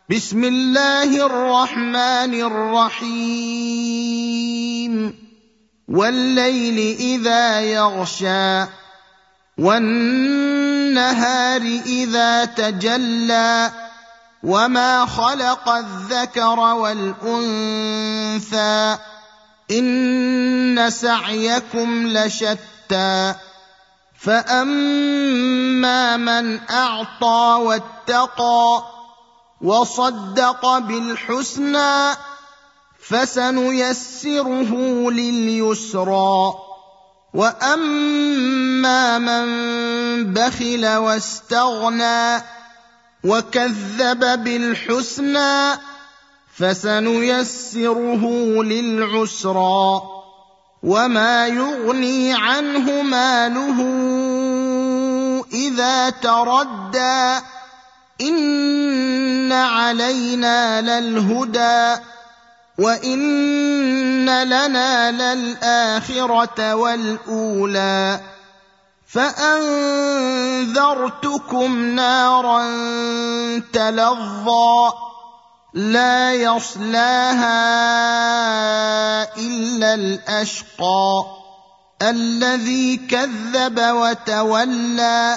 بسم الله الرحمن الرحيم والليل إذا يغشى والنهار إذا تجلى وما خلق الذكر والأنثى إن سعيكم لشتى فأما من أعطى واتقى وصدق بالحسنى فسنيسره لليسرى وأما من بخل واستغنى وكذب بالحسنى فسنيسره للعسرى وما يغني عنه ماله إذا تردى إن علينا للهدى وإن لنا للآخرة والأولى فأنذرتكم نارا تلظى لا يصلاها إلا الأشقى الذي كذب وتولى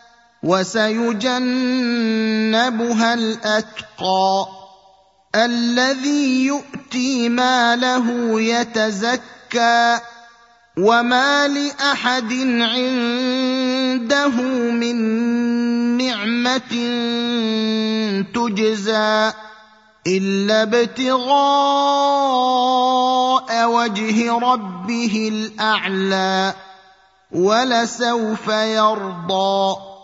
وسيجنبها الأتقى الذي يؤتي ماله يتزكى وما لأحد عنده من نعمة تجزى إلا ابتغاء وجه ربه الأعلى ولسوف يرضى